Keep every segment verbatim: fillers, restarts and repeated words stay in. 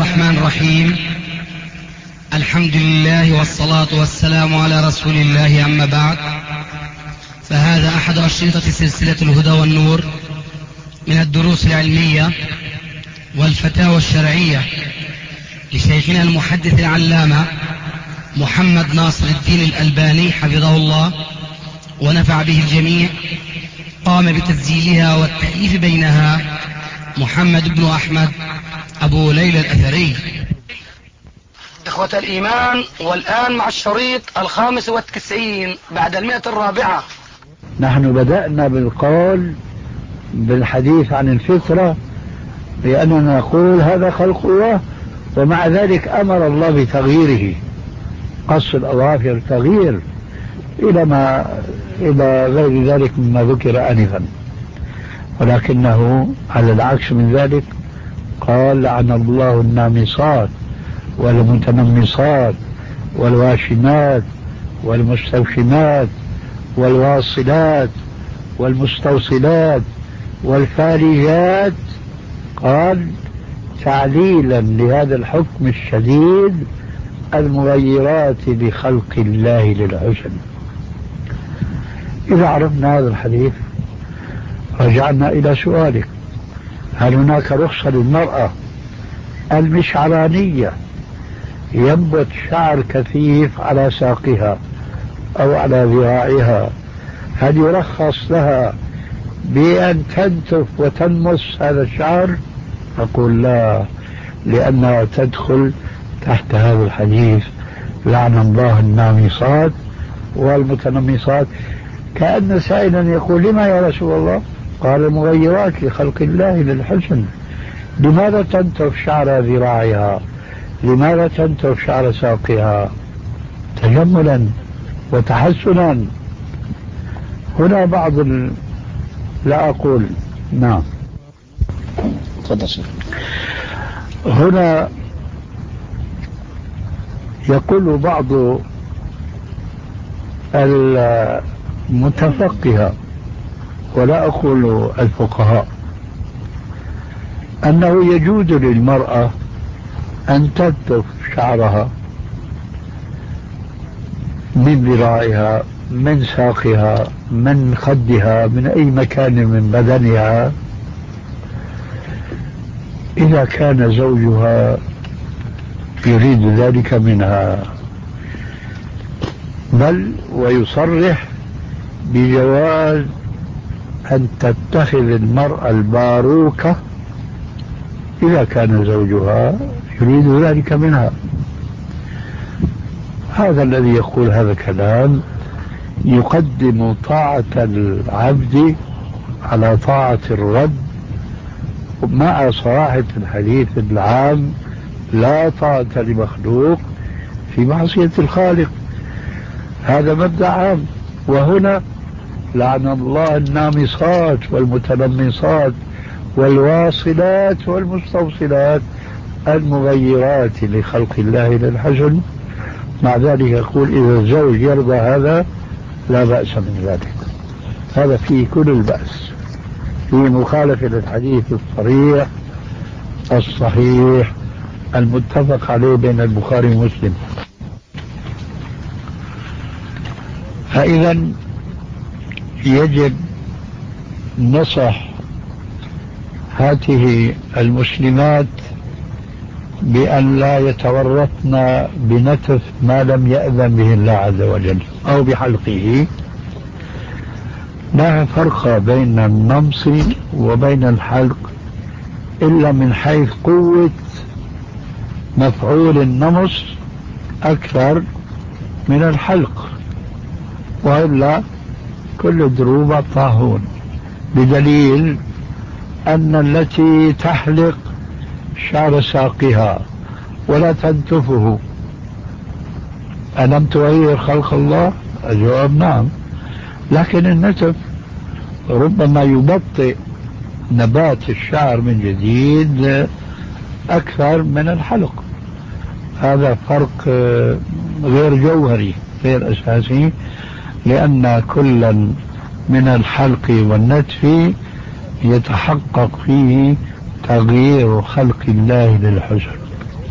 الرحمن الرحيم. الحمد لله والصلاة والسلام على رسول الله، أما بعد، فهذا أحد أشرطة سلسلة الهدى والنور من الدروس العلمية والفتاوى الشرعية لشيخنا المحدث العلامة محمد ناصر الدين الألباني حفظه الله ونفع به الجميع. قام بتسجيلها والتأليف بينها محمد بن أحمد أبو ليلى الأثري. إخوة الإيمان، والآن مع الشريط الخامس والتسعين بعد المئة الرابعة. نحن بدأنا بالقول بالحديث عن الفطرة لأننا نقول هذا خلق الله، ومع ذلك أمر الله بتغييره، قص الأظافر تغيير إلى ما إلى غير ذلك مما ذكر آنفا، ولكنه على العكس من ذلك قال لعن الله النامصات والمتنمصات والواشمات والمستوشمات والواصلات والمستوصلات والفالجات، قال تعليلا لهذا الحكم الشديد المغيرات لخلق الله للحسن. إذا عرفنا هذا الحديث رجعنا إلى سؤالك: هل هناك رخصة للمرأة المشعرانية ينبت شعر كثيف على ساقها أو على ذراعها، هل يرخص لها بأن تنتف وتنمص هذا الشعر؟ أقول لا، لأنها تدخل تحت هذا الحديث لعن الله النامصات والمتنمصات. كأن سائلا يقول: لما يا رسول الله؟ قال: المغيرات لخلق الله للحسن. لماذا تنتف شعر ذراعها؟ لماذا تنتف شعر ساقها؟ تجملا وتحسنا. هنا بعض ال... لا أقول نعم هنا يقول بعض المتفقهة، ولا أقول الفقهاء، أنه يجوز للمرأة أن تنتف شعرها من ذراعها، من ساقها، من خدها، من أي مكان من بدنها، إذا كان زوجها يريد ذلك منها، بل ويصرح بجواز أن تتخذ المرأة الباروكة إذا كان زوجها يريد ذلك منها. هذا الذي يقول هذا الكلام يقدم طاعة العبد على طاعة الرب، مع صراحة الحديث العام: لا طاعة لمخلوق في معصية الخالق. هذا مبدأ عام. وهنا لعن الله النامصات والمتنمصات والواصلات والمستوصلات المغيرات لخلق الله للحسن. مع ذلك يقول: إذا الزوج يرضى هذا لا بأس من ذلك. هذا فيه كل البأس، في مخالفة للحديث الصريح الصحيح المتفق عليه بين البخاري ومسلم. فإذا يجب نصح هاته المسلمات بأن لا يتورطن بنتف ما لم يأذن به الله عز وجل أو بحلقه. لا فرق بين النمص وبين الحلق إلا من حيث قوة مفعول النمص أكثر من الحلق، وإلا كل دروب طاهون، بدليل أن التي تحلق شعر ساقها ولا تنتفه ألم تغير خلق الله؟ الجواب نعم، لكن النتف ربما يبطئ نبات الشعر من جديد أكثر من الحلق. هذا فرق غير جوهري غير أساسي، لأن كلا من الحلق والنتف يتحقق فيه تغيير خلق الله للحسن.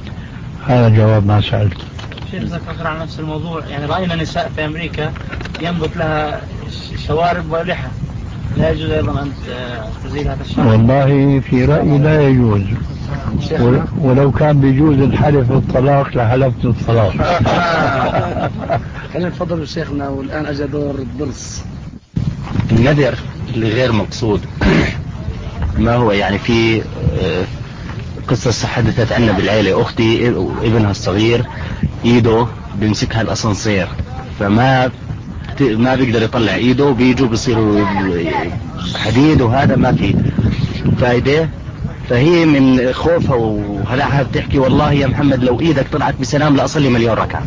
هذا جواب ما سألت. شيخ ذكر عن نفس الموضوع، يعني رأينا نساء في أمريكا ينبت لها شوارب ولحى، لا يجوز أيضا أن تزيل هذا الشعر؟ والله في رأيي لا يجوز، ولو كان بيجوز الحلف بالطلاق لحلفت الطلاق. خلينا نتفضل شيخنا، والآن أجا دور الضرس. النذر اللي غير مقصود ما هو؟ يعني في قصة حدثت عنا بالعيلة، أختي ابنها الصغير إيده بيمسكها الأسانسير، فما ما بيقدر يطلع إيده، وبيجوا بيصيروا حديد، وهذا ما فيه فايدة. فهي من خوفها وهلعها بتحكي والله يا محمد لو إيدك طلعت بسلام لأصلي مليون ركعة.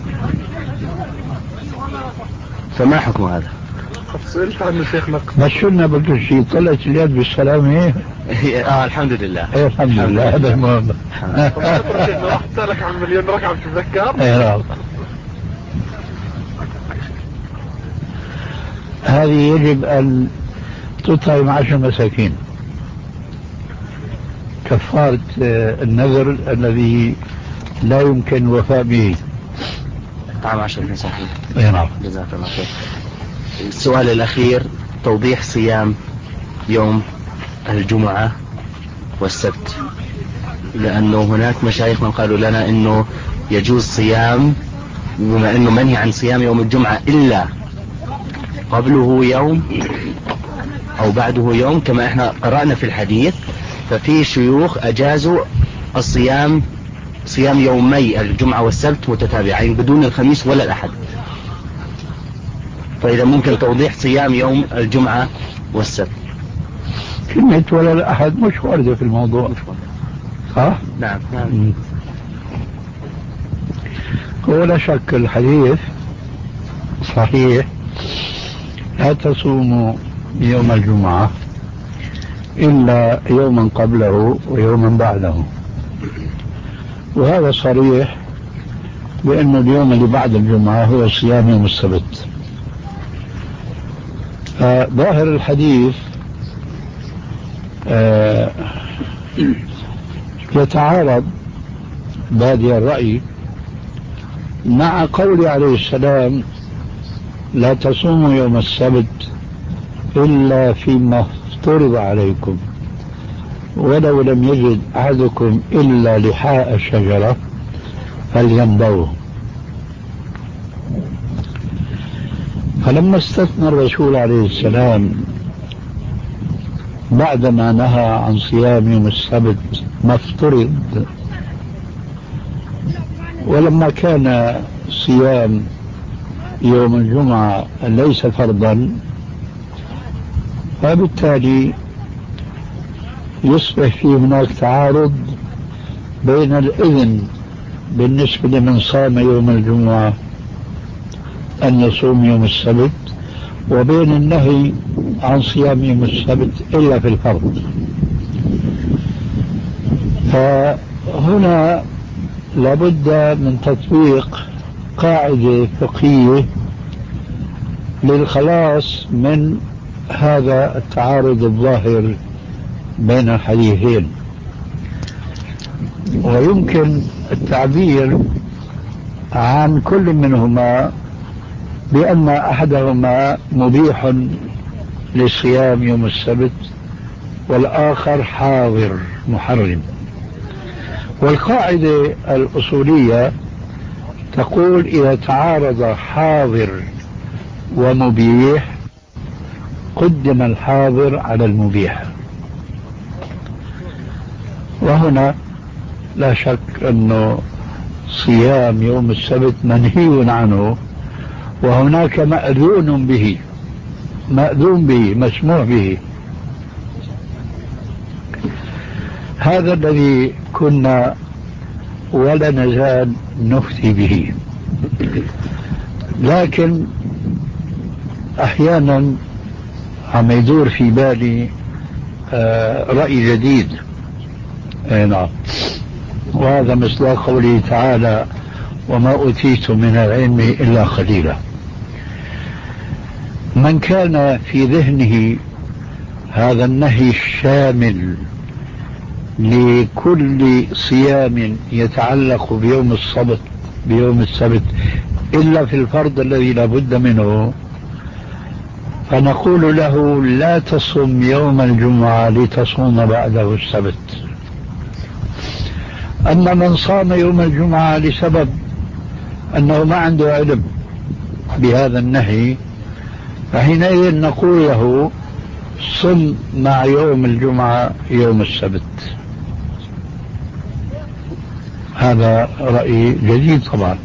فما حكم هذا؟ سئلت عن شيخنا بس شلنا بكل شيء طلعت اليد بالسلام. ايه اه الحمد لله. ايه الحمد لله، هذا المهم. راح اسالك عن مليون ركعه بتتذكر؟ ايه هذه يجب ان تطعم عشر مساكين كفارة النذر الذي لا يمكن الوفاء به. طعم عشر مساكين. ايه نعم. جزاك الله خير. السؤال الأخير، توضيح صيام يوم الجمعة والسبت، لأنه هناك مشايخ من قالوا لنا أنه يجوز صيام، بما أنه منهي عن صيام يوم الجمعة إلا قبله يوم أو بعده يوم كما احنا قرأنا في الحديث. ففي شيوخ أجازوا الصيام صيام يومي الجمعة والسبت متتابعين بدون الخميس ولا الأحد. فإذا ممكن توضيح صيام يوم الجمعة والسبت. كلمة ولا الأحد مش واردة في الموضوع. ها؟ نعم نعم. هو لا شك الحديث صحيح، لا تصوموا يوم الجمعة إلا يوما قبله ويوما بعده، وهذا صريح بأن اليوم اللي بعد الجمعة هو صيام يوم السبت. ظاهر الحديث آه يتعارض بادئ الرأي مع قول عليه السلام لا تصوموا يوم السبت إلا فيما افترض عليكم، ولو لم يجد أحدكم إلا لحاء الشجرة فلينبوه. فلما استثنى الرسول عليه السلام بعدما نهى عن صيام يوم السبت ما افترض، ولما كان صيام يوم الجمعة ليس فرضا، فبالتالي يصبح في هناك تعارض بين الإذن بالنسبة لمن صام يوم الجمعة أن يصوم يوم السبت، وبين النهي عن صيام يوم السبت إلا في الفرض. فهنا لابد من تطبيق قاعدة فقهية للخلاص من هذا التعارض الظاهر بين الحديثين. ويمكن التعبير عن كل منهما بأن أحدهما مبيح لصيام يوم السبت والآخر حاضر محرم. والقاعدة الأصولية تقول إذا تعارض حاضر ومبيح قدم الحاضر على المبيح. وهنا لا شك أنه صيام يوم السبت منهي عنه، وهناك مأذون به مأذون به مسموح به. هذا الذي كنا ولا نزال نفتي به. لكن أحيانا عم يدور في بالي رأي جديد. نعم، وهذا مصداق قوله تعالى وما أوتيت من العلم إلا قليلا. من كان في ذهنه هذا النهي الشامل لكل صيام يتعلق بيوم السبت بيوم السبت إلا في الفرض الذي لا بد منه، فنقول له لا تصم يوم الجمعة لتصوم بعده السبت. أما من صام يوم الجمعة لسبب أنه ما عنده علم بهذا النهي، فحينئذ نقول له صم مع يوم الجمعة يوم السبت. هذا رأي جديد طبعا.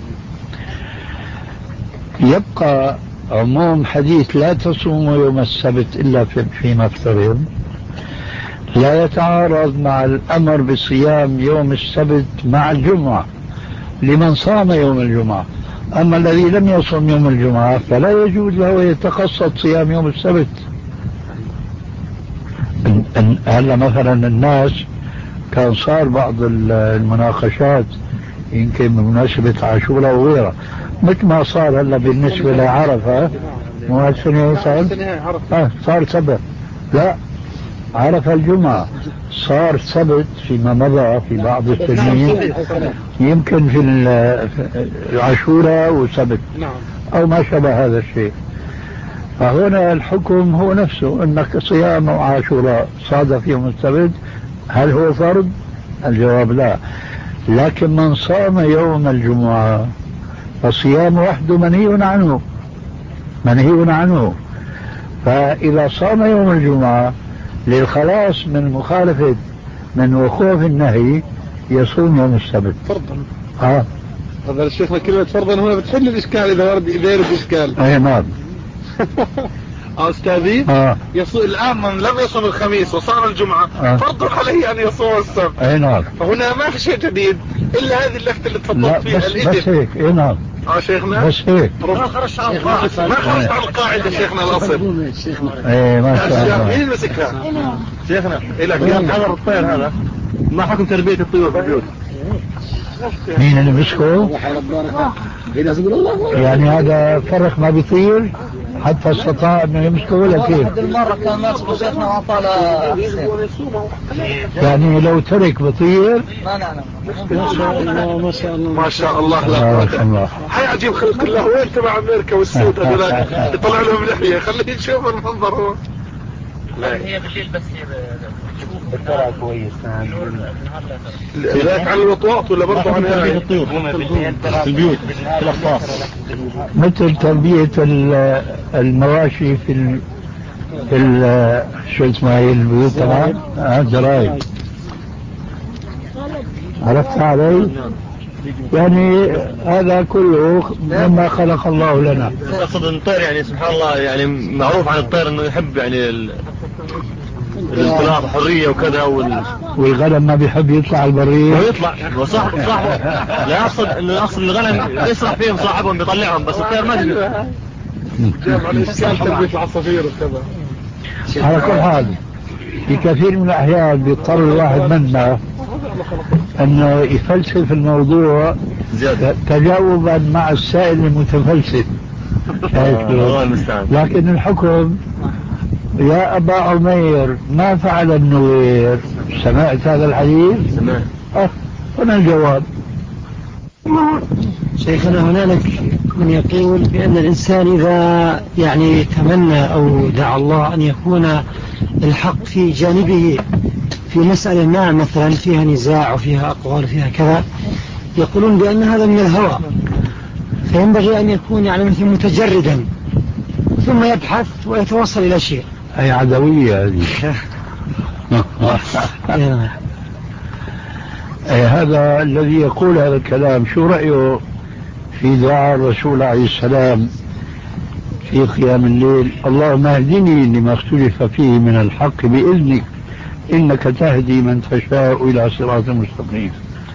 يبقى عموم حديث لا تصوموا يوم السبت إلا فيما افترض لا يتعارض مع الأمر بصيام يوم السبت مع الجمعة لمن صام يوم الجمعة. أما الذي لم يصم يوم الجمعة فلا يجوز له يتقصد صيام يوم السبت. هلا مثلا الناس كان صار بعض المناقشات يمكن بمناسبة عاشوراء وغيرها، مثل ما صار هلا بالنسبة لعرفة. مو هالسنة صار آه صار سبت، لا عرفة الجمعة صار سبت فيما مضى في بعض السنين، يمكن في العاشوراء وسبت أو ما شابه هذا الشيء. فهنا الحكم هو نفسه، أنك صيام عاشوراء صادف يوم السبت هل هو فرض؟ الجواب لا. لكن من صام يوم الجمعة فصيام وحده منهي عنه منهي عنه. فإذا صام يوم الجمعة للخلاص من مخالفة من وقوف النهي يصوم يوم السبت فرضا. اه هذا الشيخنا كلمة فرضا هنا بتحل الإشكال إذا ورد إذا يرد إشكال. أي نعم. أستاذي آه. يصو... الآن من لم يصوم الخميس وصام الجمعة آه. فرض عليه أن يصوم السبت. أي نعم. فهنا ما في شيء جديد إلا هذه اللفتة اللي تفضلت فيها. بس, بس هيك. أي نعم. اه شيخنا بس هيك ما خرجت عن القاعدة ما خرجت عن القاعدة شيخنا الأصل. ايه ما شاء الله. مين مسكها؟ شيخنا إلى كان حضر الطير هذا ما حكم تربية الطيور في البيوت؟ مين اللي مسكه؟ يعني هذا فرق ما بيطير حتى استطاع انه يمسكه ولا كيف؟ واحد المرة كان ماسكه شيخنا وعطى يعني لو ترك بطير؟ لا لا لا ما شاء الله ما شاء الله. ما شاء الله. هاي عجيب خلق الله. وين تبع امريكا والسود هذول يطلع لهم لحية خليه يشوف المنظر هو. لا هي بالليل بس الطلع كويس. ذاك على الوطواط ولا برضه عن هاي الطيور في البيوت في الأخطاف مثل تربية المواشي في ال... في ال... شو اسمها هي البيوت طبعا الجرايد. عرفت علي؟ يعني هذا كله مما خلق الله لنا. أقصد الطير يعني سبحان الله يعني معروف عن الطير أنه يحب يعني الانطلاق حرية وكذا وال... والغنم ما بيحب يطلع البرية ويطلع وصاحب صاحبه لا أقصد أنه أقصد الغنم يسرح فيهم صاحبهم بيطلعهم بس الطير ما تقدر. جامع الإشكال تربية العصافير وكذا. على كل حال في كثير من الأحيان بيضطر الواحد منا أنه يفلسف الموضوع تجاوبا مع السائل المتفلسف. لكن الحكم يا أبا عمير ما فعل النوير؟ سمعت هذا الحديث؟ سمعت. أه هنا الجواب. شيخنا هنالك من يقول بأن الإنسان إذا يعني تمنى أو دعا الله أن يكون الحق في جانبه في مسألة ما مثلا فيها نزاع وفيها أقوال وفيها كذا، يقولون بأن هذا من الهوى، فينبغي أن يكون يعني مثل متجردا ثم يبحث ويتوصل إلى شيء. أي عدوية هذه. أي هذا الذي يقول هذا الكلام شو رأيه في دعاء الرسول عليه السلام في قيام الليل؟ اللهم اهدني لما اختلف فيه من الحق بإذنك إنك تهدي من تشاء إلى صراط مستقيم.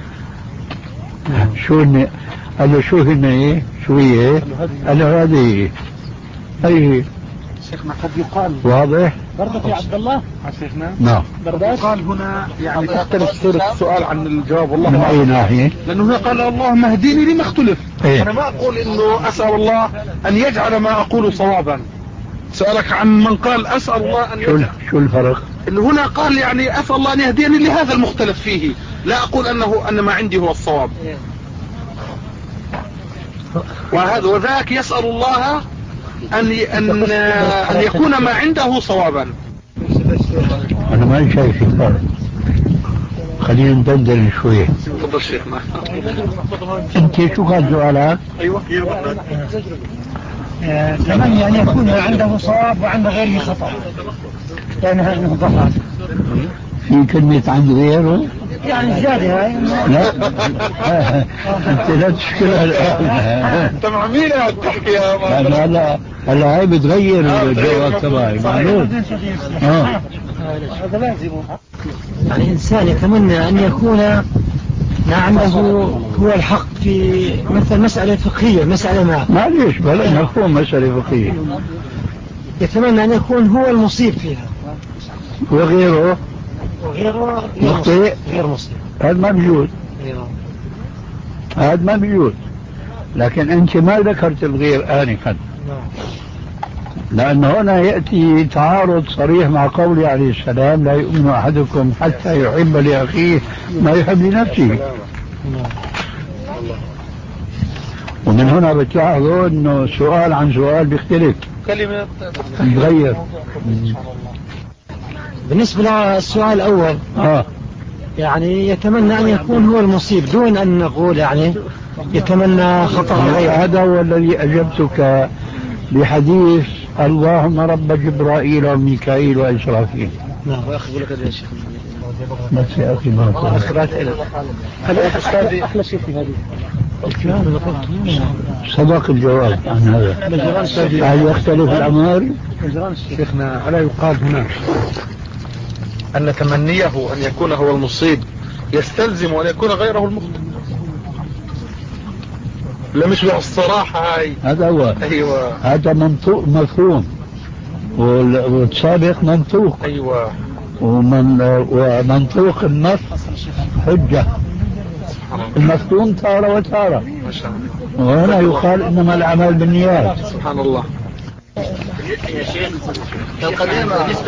شو هن قال له شو هن ايه شو هي قال له هذه أي شيخنا قد يقال واضح برضك يا عبد الله شيخنا نعم قد يقال هنا يعني تختلف صورة السؤال عن الجواب والله من أي ناحية؟ لأنه هنا قال اللهم اهديني لما اختلف. إيه؟ أنا ما أقول إنه أسأل الله أن يجعل ما أقول صوابا. سألك عن من قال أسأل الله أن شو يجعل. شو الفرق؟ هنا قال يعني أسأل الله أن يهديني لهذا المختلف فيه، لا أقول أنه أن ما عندي هو الصواب. وهذا وذاك يسأل الله أن أن أن يكون ما عنده صوابا. أنا ما شايف فرق، خلينا ندندن شوية. تفضل شيخنا. أنت شو كان سؤالك؟ أيوة. أتمنى أن يكون عنده صواب وعند غيره خطأ، لأن هذه ضغط. في كلمة عند غيره؟ يعني زيادة هاي. لا أنت لا تشكلها الآن. أنت مع مين يا تحكي يا ما؟ لا لا هلا هاي بتغير الجواب تبعي معلوم. اه هذا لازم. يعني الإنسان يتمنى أن يكون ما عنده هو الحق في مثل مسألة فقهية، مسألة ما معليش بلا مفهوم مسألة فقهية، يتمنى أن يكون هو المصيب فيها وغيره وغيره مخطئ غير مصيب. هذا ما بيجوز، هذا ما بيجوز. لكن أنت ما ذكرت الغير آنفا، لأن هنا يأتي تعارض صريح مع قوله عليه السلام: لا يؤمن أحدكم حتى يحب لأخيه ما يحب لنفسه. ومن هنا بتلاحظوا أنه سؤال عن سؤال بيختلف، كلمة بيتغير. بالنسبة للسؤال الأول آه. يعني يتمنى أن يكون هو المصيب دون أن نقول يعني يتمنى خطأ غيره. هذا هو الذي أجبتك بحديث: اللهم رب جبرائيل وميكائيل وإسرافيل. نعم. بس يا أخي ما أحلى شيء في هذه سبق الجواب عن هذا. هل يختلف الأمر؟ شيخنا ألا يقال هنا أن تمنيه أن يكون هو المصيب يستلزم أن يكون غيره المخطئ؟ لا مش بالصراحة هاي. هذا هو. أيوة. هذا منطوق مفهوم، والسابق منطوق. أيوة. ومن ومنطوق النص حجة، المفهوم تارة وتارة. ما شاء الله. وهنا يقال إنما الأعمال بالنيات. سبحان الله. يا شيخ القديمة بالنسبة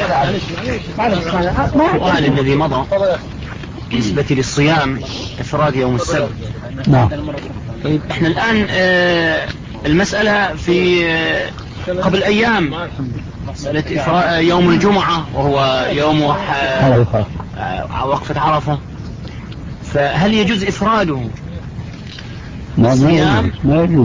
للسؤال الذي مضى بالنسبة للصيام إفراد يوم السبت. نعم. طيب احنا الآن اه المسألة في اه قبل أيام مسألة يوم الجمعة وهو يوم عرفة. وقفة عرفة، فهل يجوز إفراده؟ ما يجوز، ما يجوز،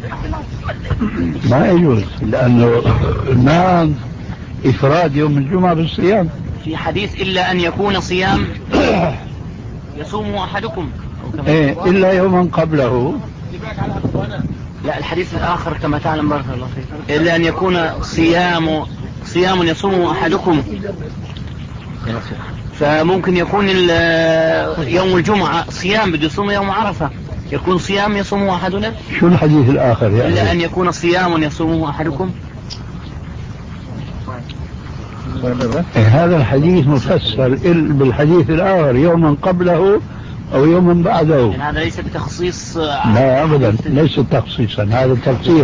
ما يجوز، لأنه ما إفراد يوم الجمعة بالصيام. في حديث إلا أن يكون صيام يصوم أحدكم، إيه إلا يوما قبله. لا الحديث الآخر كما تعلم بارك الله فيك، إلا أن يكون صيام صيام يصوم أحدكم، فممكن يكون يوم الجمعة صيام بده يصوم يوم عرفة، يكون صيام يصوم أحدنا. شو الحديث الآخر يعني؟ إلا أن يكون صيام يصوم أحدكم. إيه هذا الحديث مفسر بالحديث الآخر يوما قبله أو يوما بعده. يعني هذا ليس بتخصيص. لا أبدا، ليس تخصيصا، هذا تفسير،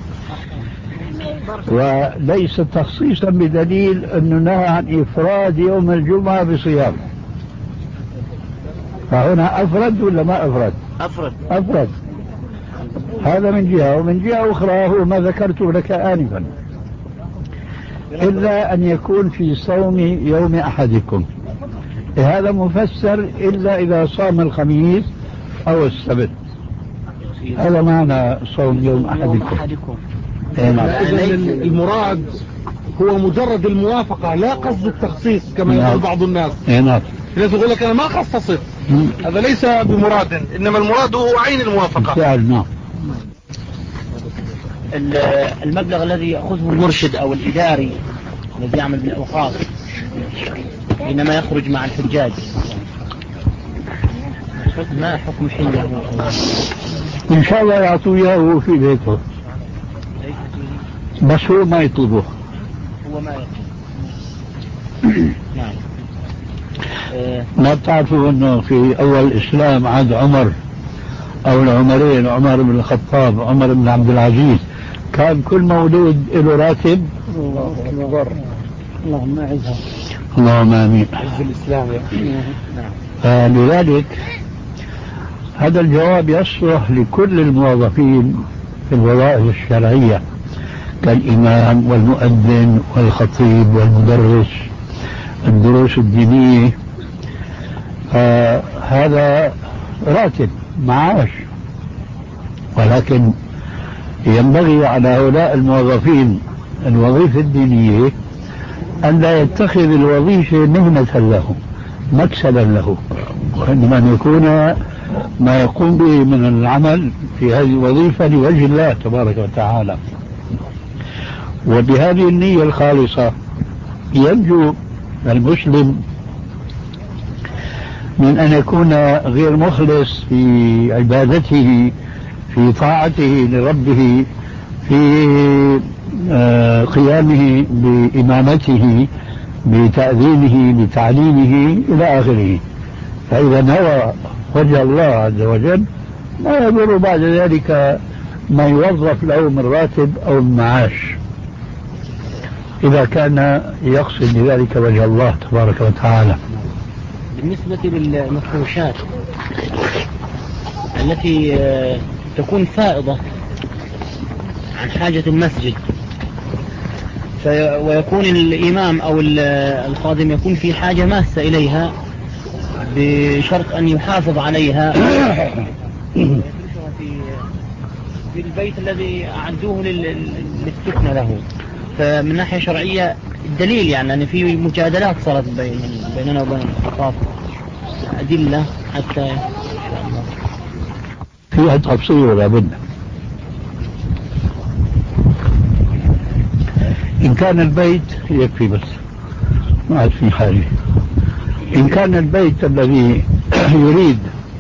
وليس تخصيصا بدليل أنه نهى عن إفراد يوم الجمعة بصيام. فهنا أفرد ولا ما أفرد؟ أفرد. أفرد. هذا من جهة، ومن جهة أخرى هو ما ذكرته لك آنفا: إلا أن يكون في صوم يوم أحدكم. هذا مفسر إلا إذا صام الخميس أو السبت، هذا معنى صوم يوم أحدكم. المراد هو مجرد الموافقة، لا قصد التخصيص كما يقول بعض الناس. نعم. الناس يقول لك أنا ما خصصت، هذا ليس بمراد، إنما المراد هو عين الموافقة. فعل. نعم. المبلغ الذي يأخذه المرشد أو الإداري الذي يعمل بالأوقاف حينما يخرج مع الحجاج، ما حكم حله؟ إن شاء الله يعطوا إياه في بيته، بس هو ما يطلبه. هو ما يطلبه. نعم. ما بتعرفوا أنه في أول الإسلام عهد عمر أو العمرين، عمر بن الخطاب عمر بن عبد العزيز، كان كل مولود له راتب. اللهم أعزها. اللهم آمين. عز الإسلام. فلذلك هذا الجواب يصلح لكل الموظفين في الوظائف الشرعية كالإمام والمؤذن والخطيب والمدرس الدروس الدينية. هذا راتب معاش، ولكن ينبغي على هؤلاء الموظفين الوظيفة الدينية أن لا يتخذ الوظيفة مهنة له مكسبا له، وإنما أن يكون ما يقوم به من العمل في هذه الوظيفة لوجه الله تبارك وتعالى. وبهذه النية الخالصة ينجو المسلم من أن يكون غير مخلص في عبادته، في طاعته لربه، في قيامه بإمامته، بتأذينه، بتعليمه إلى آخره. فإذا نوى وجه الله عز وجل ما يضر بعد ذلك ما يوظف له من راتب أو من معاش، إذا كان يقصد بذلك وجه الله تبارك وتعالى. بالنسبة للمفروشات التي تكون فائضة عن حاجة المسجد، ويكون الإمام أو الخادم يكون في حاجة ماسة إليها بشرط أن يحافظ عليها في البيت الذي أعدوه للسكن له. فمن ناحية شرعية الدليل يعني أن في مجادلات صارت بين بيننا وبين الأطراف، أدلة حتى إن شاء الله فيها تفصيل لابد. إن كان البيت يكفي بس ما عاد في حاجة. إن كان البيت الذي يريد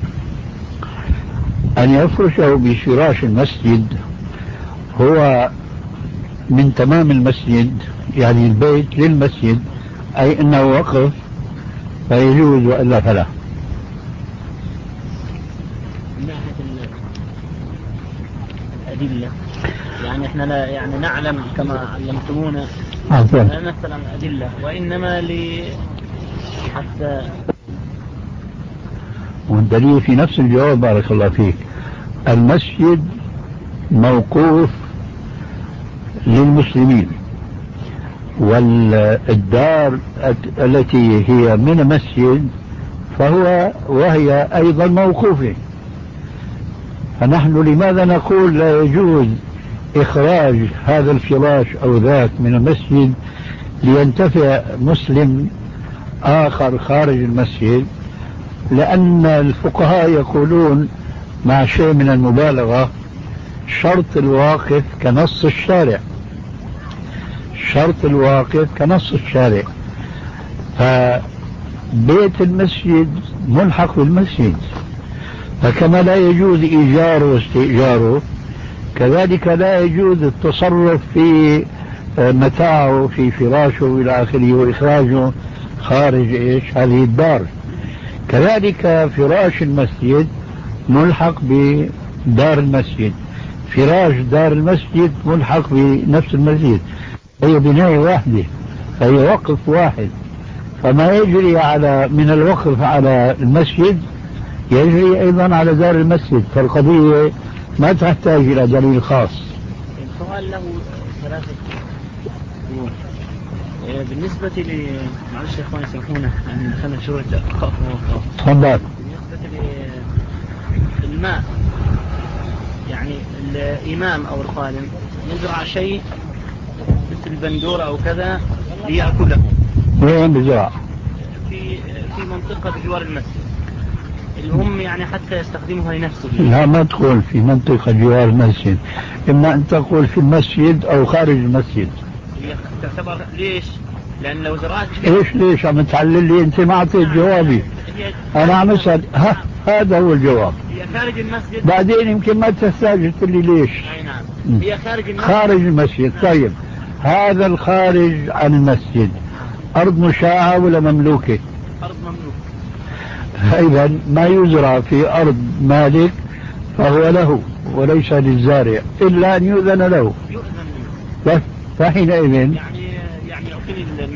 أن يفرشه بفراش المسجد هو من تمام المسجد، يعني البيت للمسجد، أي أنه وقف، فيجوز وإلا فلا. من ناحية الأدلة يعني احنا لا يعني نعلم كما علمتمونا لا مثلا أدلة، وإنما ل حتى والدليل في نفس الجواب بارك الله فيك. المسجد موقوف للمسلمين، والدار التي هي من المسجد فهو وهي أيضا موقوفة. فنحن لماذا نقول لا يجوز إخراج هذا الفراش أو ذاك من المسجد لينتفع مسلم آخر خارج المسجد؟ لأن الفقهاء يقولون مع شيء من المبالغة شرط الواقف كنص الشارع، شرط الواقف كنص الشارع. فبيت المسجد ملحق بالمسجد، فكما لا يجوز إيجاره واستئجاره كذلك لا يجوز التصرف في متاعه في فراشه إلى آخره وإخراجه خارج إيش هذه الدار. كذلك فراش المسجد ملحق بدار المسجد، فراش دار المسجد ملحق بنفس المسجد، هي بناية واحدة، فهي وقف واحد. فما يجري على من الوقف على المسجد يجري أيضا على دار المسجد، فالقضية ما تحتاج إلى دليل خاص. السؤال له ثلاثة أمور. بالنسبة ل معلش يا إخواني سامحونا يعني دخلنا شوية أخاف وأخاف. تفضل. بالنسبة للماء يعني الإمام أو الخادم يزرع شيء مثل بندورة أو كذا ليأكله. وين بزرع؟ في في منطقة بجوار المسجد اللي هم يعني حتى يستخدمها لنفسه. لا ما تقول في منطقة جوار المسجد، إما أن تقول في المسجد أو خارج المسجد. هي تعتبر ليش؟ لأن لو زرعت إيش ليش عم تعلل لي؟ أنت ما أعطيت جوابي. أنا عم أسأل ها هذا هو الجواب. هي خارج المسجد. بعدين يمكن ما تحتاج تقول لي ليش. أي نعم. هي خارج المسجد. خارج المسجد. طيب هذا الخارج عن المسجد أرض مشاعة ولا مملوكة؟ أرض مملوكة. إذا ما يزرع في أرض مالك فهو له وليس للزارع إلا أن يؤذن له. يؤذن له. فحينئذ يعني يعني يعطيني المجال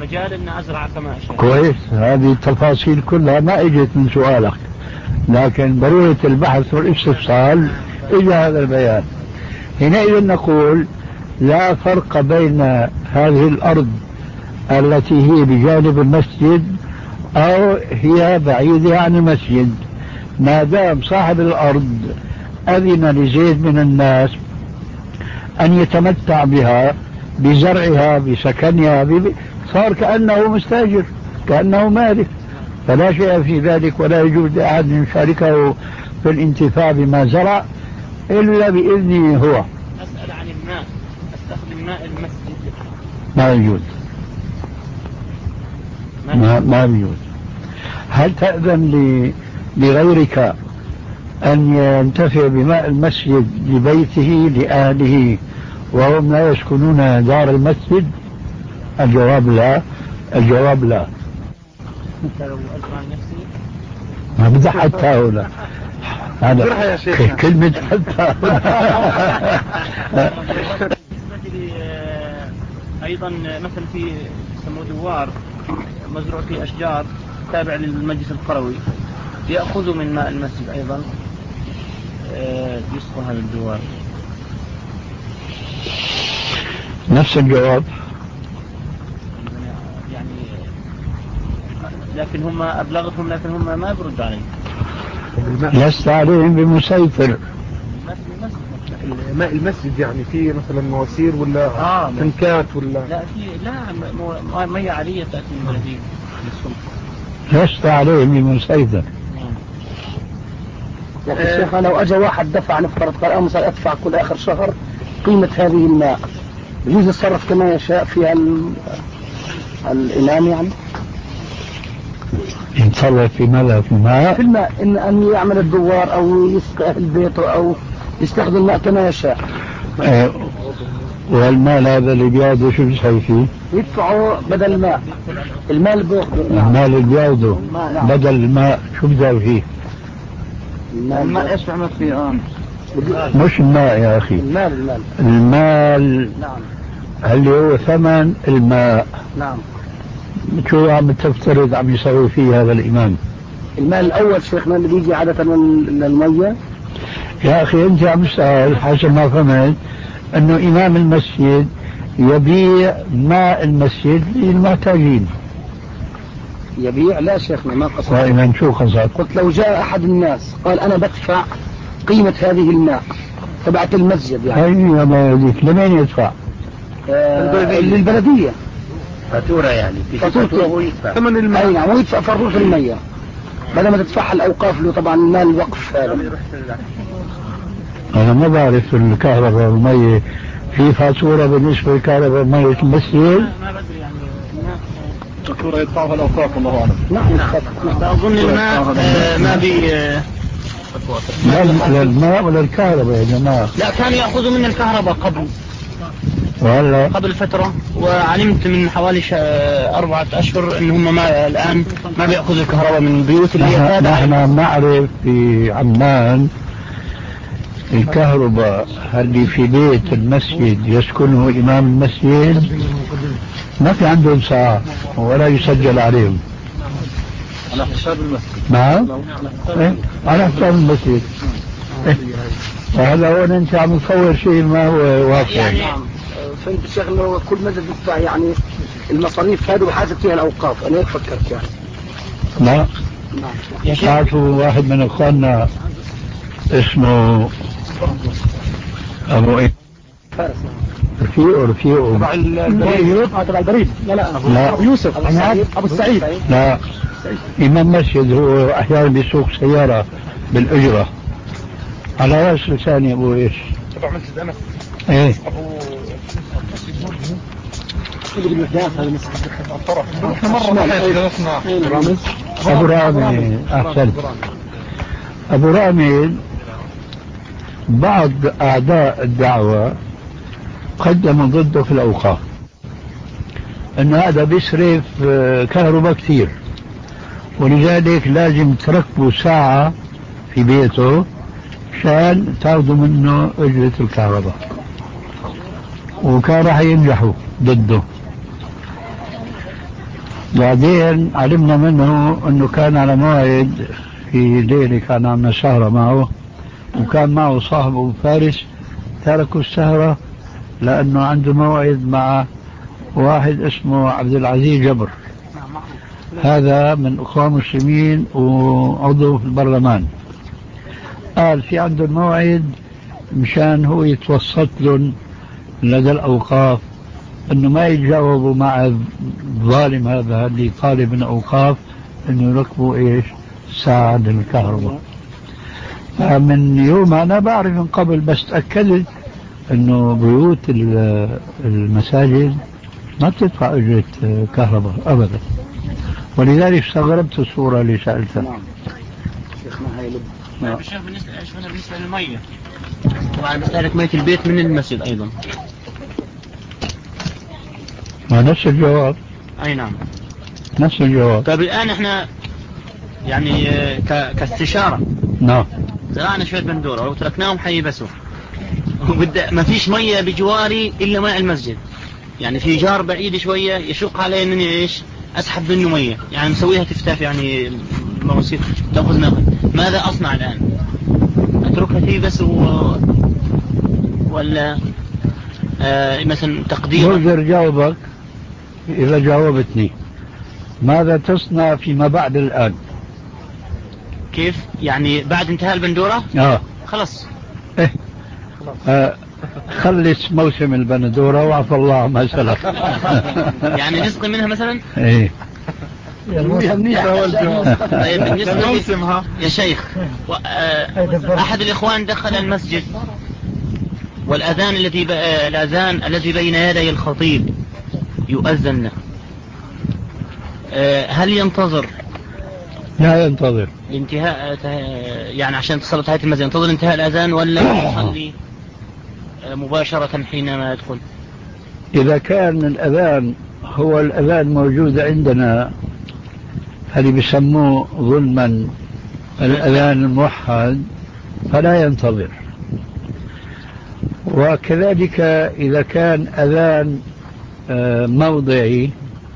مجال أن أزرع كما أشاء. كويس، هذه التفاصيل كلها ما اجت من سؤالك، لكن ضرورة البحث والاستفصال إلى هذا البيان. حينئذ نقول لا فرق بين هذه الأرض التي هي بجانب المسجد أو هي بعيدة عن المسجد، ما دام صاحب الأرض أذن لزيد من الناس أن يتمتع بها بزرعها بسكنها، صار كأنه مستاجر كأنه مالك، فلا شيء في ذلك، ولا يجوز لأحد أن يشاركه في الانتفاع بما زرع إلا بإذنه هو. أسأل عن الماء، أستخدم ماء المسجد. ما يجوز، ما, ما يجوز. هل تأذن لغيرك أن ينتفع بماء المسجد لبيته لأهله وهم لا يسكنون دار المسجد؟ الجواب لا، الجواب لا. ما بدي حتى هنا، هذا كلمة حتى هنا. أيضا مثلا في سمو دوار مزروع فيه أشجار تابع للمجلس القروي، يأخذوا من ماء المسجد أيضا يسقى هذا الدوار. نفس الجواب يعني، لكن هم أبلغتهم لكن هم ما بردوا عليه. لست عليهم بمسيطر. ماء المسجد يعني في مثلا مواسير ولا آه تنكات ولا لا في لا مية عادية تأتي من البلدية للسلطة. لست عليهم بمسيطر. لكن أه شيخ لو أجى واحد دفع نفترض قال أنا مثلا أدفع كل آخر شهر قيمة هذه الماء، يجوز يتصرف كما يشاء في الإمام يعني؟ يتصرف في ماذا؟ في الماء؟ في الماء، إن أن يعمل الدوار أو يسقي أهل بيته أو يستخدم الماء كما يشاء. أه والمال هذا اللي بياخده شو بيسوي فيه؟ يدفعوا بدل الماء، المال بياخده. المال اللي بياخده بدل الماء شو بيسوي فيه؟ الماء ايش بيعمل فيه؟ اه مش الماء يا اخي، المال المال المال نعم اللي هو ثمن الماء. نعم. شو عم تفترض عم يسوي فيه هذا الامام؟ المال الاول شيخنا اللي بيجي عادة من المية. يا اخي انت عم تسأل حسب ما فهمت انه امام المسجد يبيع ماء المسجد للمحتاجين. يبيع؟ لا شيخنا ما قصد. طيب شو قصد؟ قلت لو جاء احد الناس قال انا بدفع قيمة هذه الماء تبعت المسجد يعني. ايوه ما يديك لمين يدفع؟ آه للبلدية. فاتورة يعني فاتورة هو يدفع ثمن الماء. اي نعم، هو يدفع فروض المية بدل ما تدفعها الاوقاف له طبعا المال وقف هذا. انا ما بعرف الكهرباء والمية في فاتورة بالنسبة للكهرباء والمية المسجد؟ ما بدري يعني فاتورة يدفعها الاوقاف الله اعلم. نعم. اظن الماء ما بي لا الماء ولا الكهرباء يا جماعة؟ لا كانوا يأخذوا من الكهرباء قبل ولا قبل فترة، وعلمت من حوالي أربعة أشهر إن هم ما الآن ما بيأخذوا الكهرباء من البيوت اللي هي تابعة. نحن نعرف في عمان الكهرباء اللي في بيت المسجد يسكنه إمام المسجد ما في عندهم ساعة ولا يسجل عليهم على حساب المسجد. نعم إيه؟ على حساب المسجد. إيه؟ وهذا هو أنت عم تصور شيء ما هو واقع يعني. فهمت الشيخ انه كل مسجد يدفع يعني المصاريف هذه وحاسب فيها الاوقاف. انا هيك فكرت يعني. لا نعم. تعرفوا واحد من اخواننا اسمه ابو ايه فارس رفيقه رفيقه تبع البريد. تبع البريد. لا لا لا ابو يوسف ابو السعيد. لا امام مسجد، هو احيانا بيسوق سيارة بالاجرة على راس لساني. ابو ايش؟ تبع مسجد انس. ايه احنا مرة حيثنا رامز. ابو رامي احسن. ابو رامي بعض اعداء الدعوة قدموا ضده في الاوقاف ان هذا بيصرف كهرباء كثير، ولذلك لازم تركبوا ساعة في بيته عشان تاخذوا منه اجرة الكهرباء، وكان راح ينجحوا ضده. بعدين علمنا منه أنه كان على موعد في ليلة كان عندنا سهرة معه، وكان معه صاحبه فارس، تركوا السهرة لأنه عنده موعد مع واحد اسمه عبد العزيز جبر، هذا من أخوان المسلمين وعضو في البرلمان. قال في عنده الموعد مشان هو يتوسط لهم لدى الأوقاف أنه ما يتجاوبوا مع الظالم هذا اللي طالب من أوقاف أنه يركبوا إيش ساعة للكهرباء. فمن يوم أنا بعرف من قبل، بس تأكدت أنه بيوت المساجد ما بتدفع أجرة كهرباء أبدا، ولذلك استغربت الصورة اللي سألتها. نعم. شيخنا هاي لب. نعم. الشيخ بالنسبة شيخنا بالنسبة للمية، طبعا بستهلك مية البيت من المسجد أيضا. ما نفس الجواب. أي نعم. نفس الجواب. طيب الآن احنا يعني ك... كاستشارة. نعم. زرعنا شوية بندورة وتركناهم حيبسوا. وبدأ ما فيش مية بجواري إلا ماء المسجد. يعني في جار بعيد شوية يشق علي إنني إيش أسحب منه مية، يعني مسويها تفتاف يعني مواسير تأخذ ناخذ. ماذا أصنع الآن؟ أتركها فيه بس و... ولا آه مثلا تقدير؟ بقدر جاوبك إذا جاوبتني. ماذا تصنع فيما بعد الآن؟ كيف؟ يعني بعد انتهاء البندورة؟ آه. خلاص. إيه. آه. خلص موسم البندورة وعفى الله عما سلف. يعني نسقي منها مثلا؟ ايه. طيب بالنسبة يا شيخ، أحد الإخوان دخل المسجد والأذان الذي ب... الأذان الذي بين يدي الخطيب يؤذن له، هل ينتظر؟ لا ينتظر انتهاء يعني عشان تصل نهاية المسجد ينتظر انتهاء الأذان ولا يصلي مباشرة حينما يدخل؟ إذا كان الأذان هو الأذان موجود عندنا اللي بيسموه ظلما الأذان الموحد فلا ينتظر. وكذلك إذا كان أذان موضعي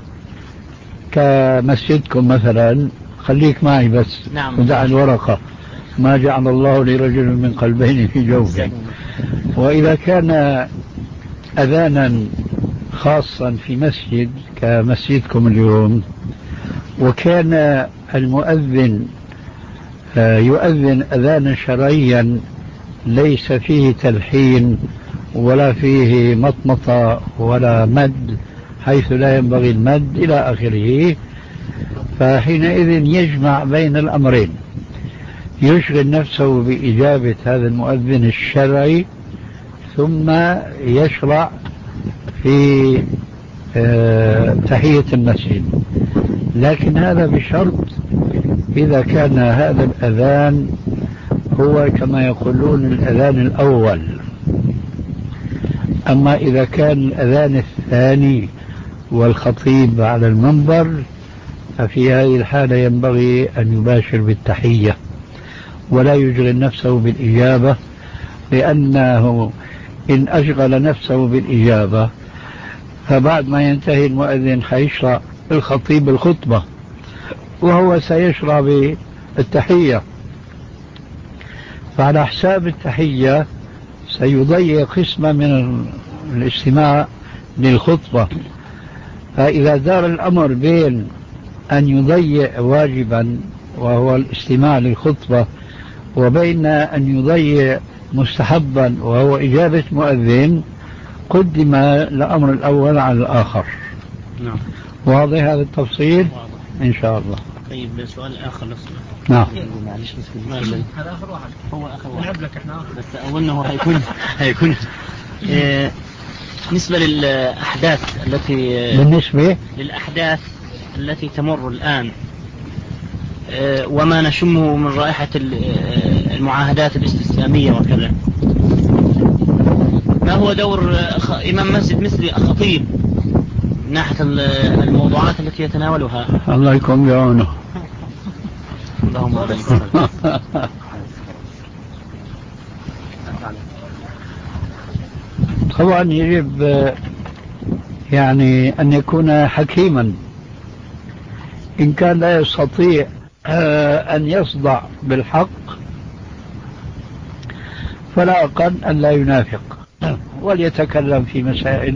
كمسجدكم مثلا، خليك معي بس. نعم. ودع الورقة، ما جعل الله لرجل من قلبين في جوفه. وإذا كان أذانا خاصا في مسجد كمسجدكم اليوم، وكان المؤذن يؤذن أذانا شرعيا ليس فيه تلحين ولا فيه مطمطة ولا مد حيث لا ينبغي المد إلى آخره، فحينئذ يجمع بين الأمرين، يشغل نفسه بإجابة هذا المؤذن الشرعي ثم يشرع في تحية المسجد. لكن هذا بشرط إذا كان هذا الأذان هو كما يقولون الأذان الأول. أما إذا كان الأذان الثاني والخطيب على المنبر ففي هذه الحالة ينبغي أن يباشر بالتحية ولا يشغل نفسه بالإجابة، لأنه إن أشغل نفسه بالإجابة فبعد ما ينتهي المؤذن حيشرع الخطيب الخطبة وهو سيشرع بالتحية، فعلى حساب التحية سيضيع قسمة من الاستماع للخطبة. فإذا دار الأمر بين أن يضيع واجبا وهو الاستماع للخطبة وبين أن يضيع مستحبا وهو إجابة مؤذن، قدم الأمر الأول على الآخر. نعم. واضح هذا التفصيل؟ واضح إن شاء الله. طيب سؤال آخر لصنا. نعم. معلش بس هذا آخر واحد. هو آخر واحد. نلعب لك إحنا آخر. بس أظنه هيكون هيكون إيه بالنسبة للأحداث التي بالنسبة للأحداث التي تمر الآن إيه وما نشمه من رائحة المعاهدات الاستسلامية وكذا، ما هو دور إمام مسجد مثل خطيب من ناحية الموضوعات التي يتناولها؟ الله يكون بعونه. اللهم بارك. طبعا يجب يعني أن يكون حكيما إن كان لا يستطيع أن يصدع بالحق فلا أقل أن لا ينافق وليتكلم في مسائل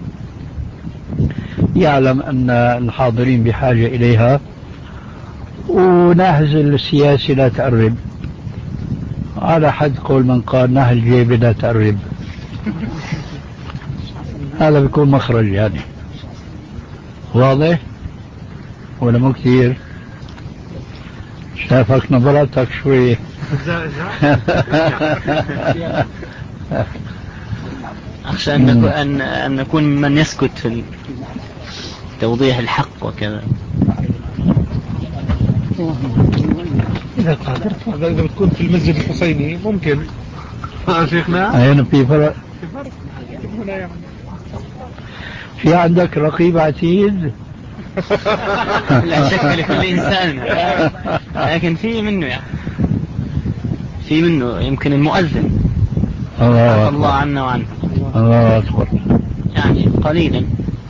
يعلم أن الحاضرين بحاجة إليها، وناهز السياسي لا تقرب، على حد قول من قال نهل الجيب لا تقرب. هذا بيكون مخرج يعني واضح ولا مو كثير؟ شافك نظراتك شوي أخشى أن نكون, أن, أن نكون من يسكت في توضيح الحق وكذا. إذا قدرت إذا بتكون في المسجد الحسيني ممكن. شيخنا أين في فرق؟ في عندك رقيب عتيد؟ لا شك لكل إنسان، لكن في منه يعني في منه يمكن المؤذن الله, الله عنا وعنه الله أكبر يعني قليلا.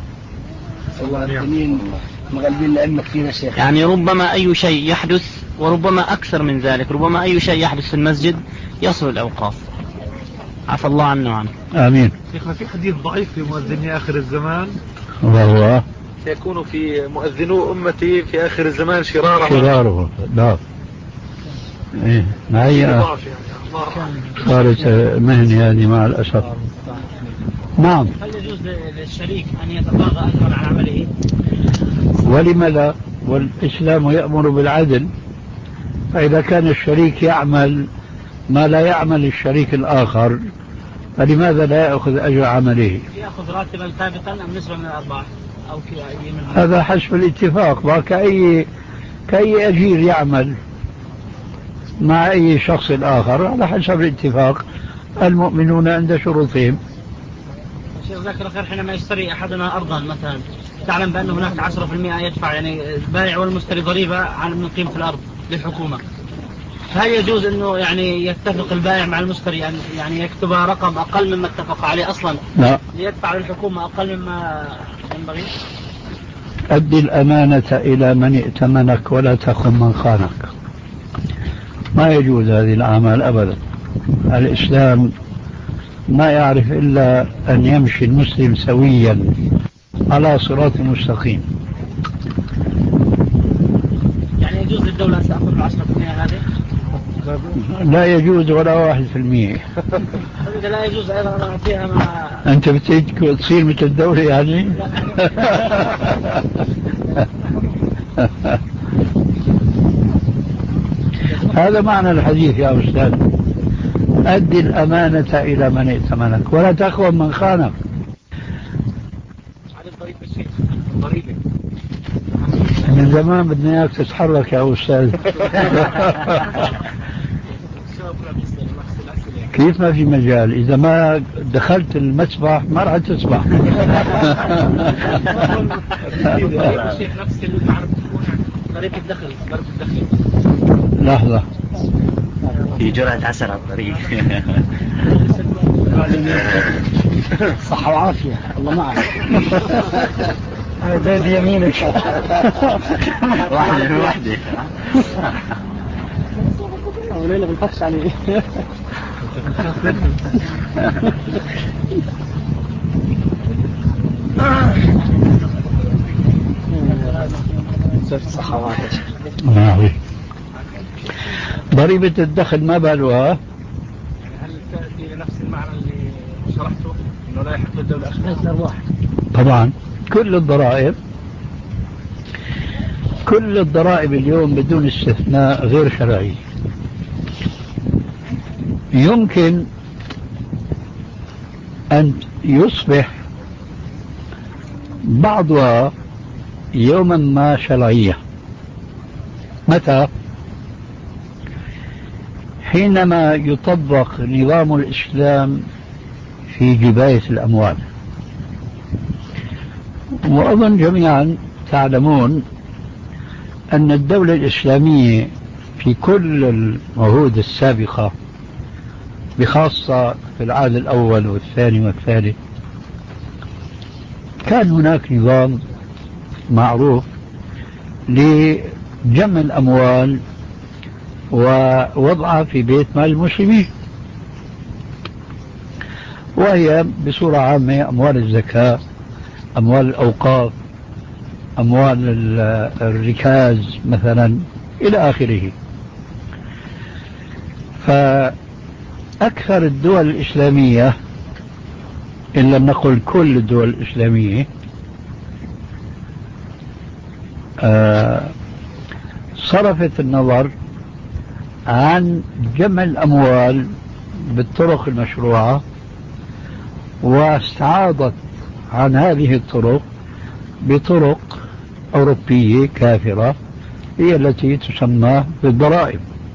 مغلبين العلم كثير يا شيخ. يعني ربما أي شيء يحدث وربما أكثر من ذلك، ربما أي شيء يحدث في المسجد يصل الأوقاف. عفى الله عنا وعنه. آمين. شيخنا في حديث ضعيف في مؤذني آخر الزمان، وهو سيكون في مؤذنو أمتي في آخر الزمان شراره شراره لا إيه ما هي صارت مهنة هذه مع الأسف. نعم. هل يجوز للشريك أن يتباغى أجرا عن عمله؟ ولم لا؟ والإسلام يأمر بالعدل، فإذا كان الشريك يعمل ما لا يعمل الشريك الآخر فلماذا لا يأخذ أجر عمله؟ يأخذ راتبا ثابتا أم نسبة من الأرباح أو كأي من هذا حسب الاتفاق، كأي كأي أجير يعمل مع أي شخص آخر على حسب الاتفاق. المؤمنون عند شروطهم. شيخ ذكر خير، حينما يشتري أحدنا أرضا مثلا تعلم بأن هناك عشرة في المئة يدفع يعني البائع والمشتري ضريبة عن من قيمة الأرض للحكومة، هل يجوز أنه يعني يتفق البائع مع المشتري يعني, يعني يكتبها رقم أقل مما اتفق عليه أصلا؟ لا. ليدفع للحكومة أقل مما ينبغي؟ أدي الأمانة إلى من ائتمنك ولا تخن من خانك. ما يجوز هذه الأعمال أبدا. الإسلام ما يعرف إلا أن يمشي المسلم سويا على صراط مستقيم. يعني يجوز للدولة أن تأخذ العشرة في المئة هذه؟ لا يجوز ولا واحد في المية. إذا لا يجوز أيضا أن أعطيها مع أنت بتريد تصير مثل الدولة يعني؟ هذا معنى الحديث يا أستاذ. أدي الأمانة إلى من ائتمنك ولا تخون من خانك. من زمان بدنا إياك تتحرك يا أستاذ. كيف ما في مجال؟ إذا ما دخلت المسبح ما راح تسبح. طريقة الدخل طريقة الدخل لحظة في جرعة عسل على الطريق. صحة وعافية الله معك. هذا بيمينك. واحدة واحدة. وليلة بالفتش عليه. صحة وعافية. ضريبة الدخل ما بالها؟ هل تأتي لنفس المعنى اللي شرحته إنه لا يحق للدولة أخذ الأرواح؟ طبعا كل الضرائب كل الضرائب اليوم بدون استثناء غير شرعية. يمكن أن يصبح بعضها يوما ما شرعية. متى؟ حينما يطبق نظام الإسلام في جباية الأموال. وأظن جميعا تعلمون أن الدولة الإسلامية في كل العهود السابقة بخاصة في العهد الأول والثاني والثالث كان هناك نظام معروف لجمع الأموال ووضعها في بيت مال المسلمين، وهي بصورة عامة أموال الزكاة، أموال الأوقاف، أموال الركاز مثلا إلى آخره. فأكثر الدول الإسلامية، إن لم نقل كل الدول الإسلامية، آه صرفت النظر عن جمع الأموال بالطرق المشروعة، واستعاضت عن هذه الطرق بطرق أوروبية كافرة هي التي تسمى بالضرائب.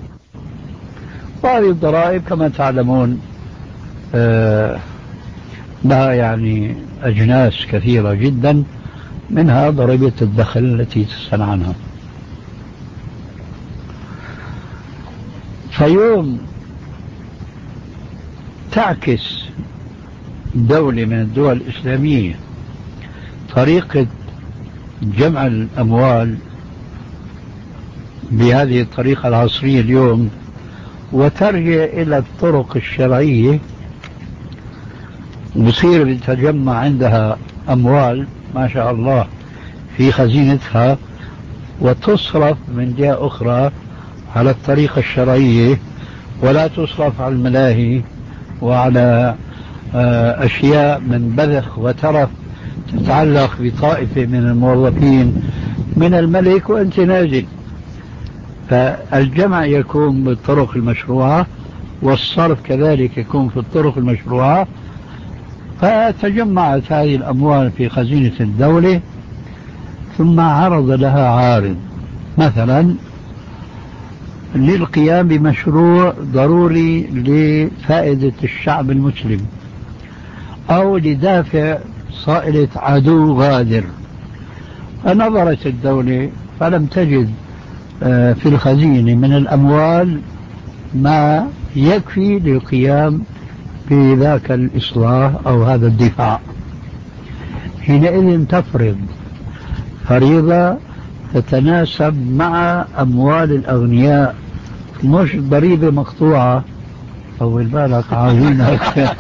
وهذه الضرائب كما تعلمون آه لها يعني أجناس كثيرة جدا، منها ضريبة الدخل التي تسأل عنها. فيوم تعكس دولة من الدول الإسلامية طريقة جمع الأموال بهذه الطريقة العصرية اليوم، وترجع إلى الطرق الشرعية، بصير يتجمع عندها أموال ما شاء الله في خزينتها، وتصرف من جهة أخرى على الطريقة الشرعية، ولا تصرف على الملاهي وعلى أشياء من بذخ وترف تتعلق بطائفة من الموظفين من الملك وأنت نازل. فالجمع يكون بالطرق المشروعة، والصرف كذلك يكون في الطرق المشروعة. فتجمعت هذه الأموال في خزينة الدولة، ثم عرض لها عارض مثلا للقيام بمشروع ضروري لفائدة الشعب المسلم، أو لدافع صائلة عدو غادر. فنظرت الدولة فلم تجد في الخزينة من الأموال ما يكفي للقيام بذاك الإصلاح أو هذا الدفاع. حينئذ تفرض فريضة تتناسب مع أموال الأغنياء، مش ضريبة مقطوعة. طول بالك عاوزينك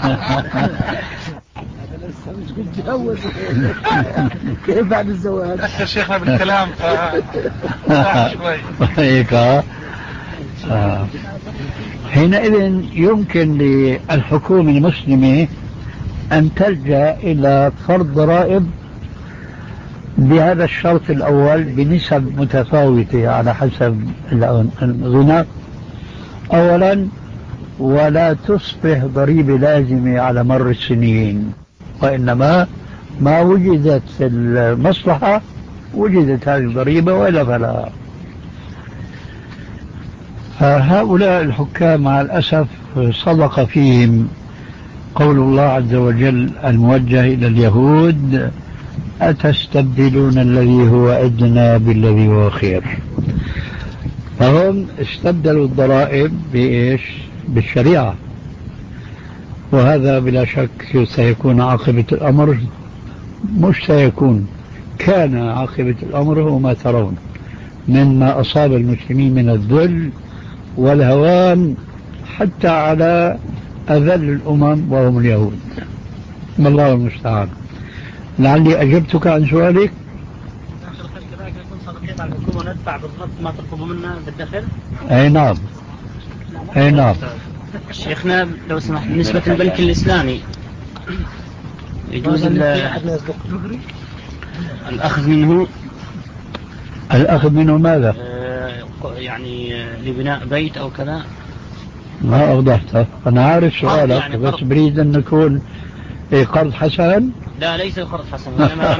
كيف بعد الزواج؟ أخي شيخنا بالكلام شوي هيك. آه. حينئذ يمكن للحكومة المسلمة أن تلجأ إلى فرض ضرائب بهذا الشرط الأول بنسب متفاوتة على حسب الغنى أولا، ولا تصبح ضريبة لازمة على مر السنين، وإنما ما وجدت في المصلحة وجدت هذه الضريبة وإلا فلا. فهؤلاء الحكام مع الأسف صدق فيهم قول الله عز وجل الموجه إلى اليهود: أتستبدلون الذي هو أدنى بالذي هو خير. فهم استبدلوا الضرائب بإيش؟ بالشريعة. وهذا بلا شك سيكون عاقبة الأمر، مش سيكون، كان عاقبة الأمر وما ترون مما أصاب المسلمين من الذل والهوان حتى على أذل الأمم وهم اليهود. والله المستعان. لعلي أجبتك عن سؤالك. الحكومة ندفع بالضبط ما تطلبوا منا بالدخل؟ أي نعم، أي نعم. شيخنا لو سمحت، بالنسبة للبنك الإسلامي يجوز الأخذ منه؟ الأخذ منه ماذا؟ يعني لبناء بيت أو كذا. ما أوضحته، أنا عارف سؤالك يعني، بس بريد أن يكون قرض حسن. لا ليس قرض حسن، إنما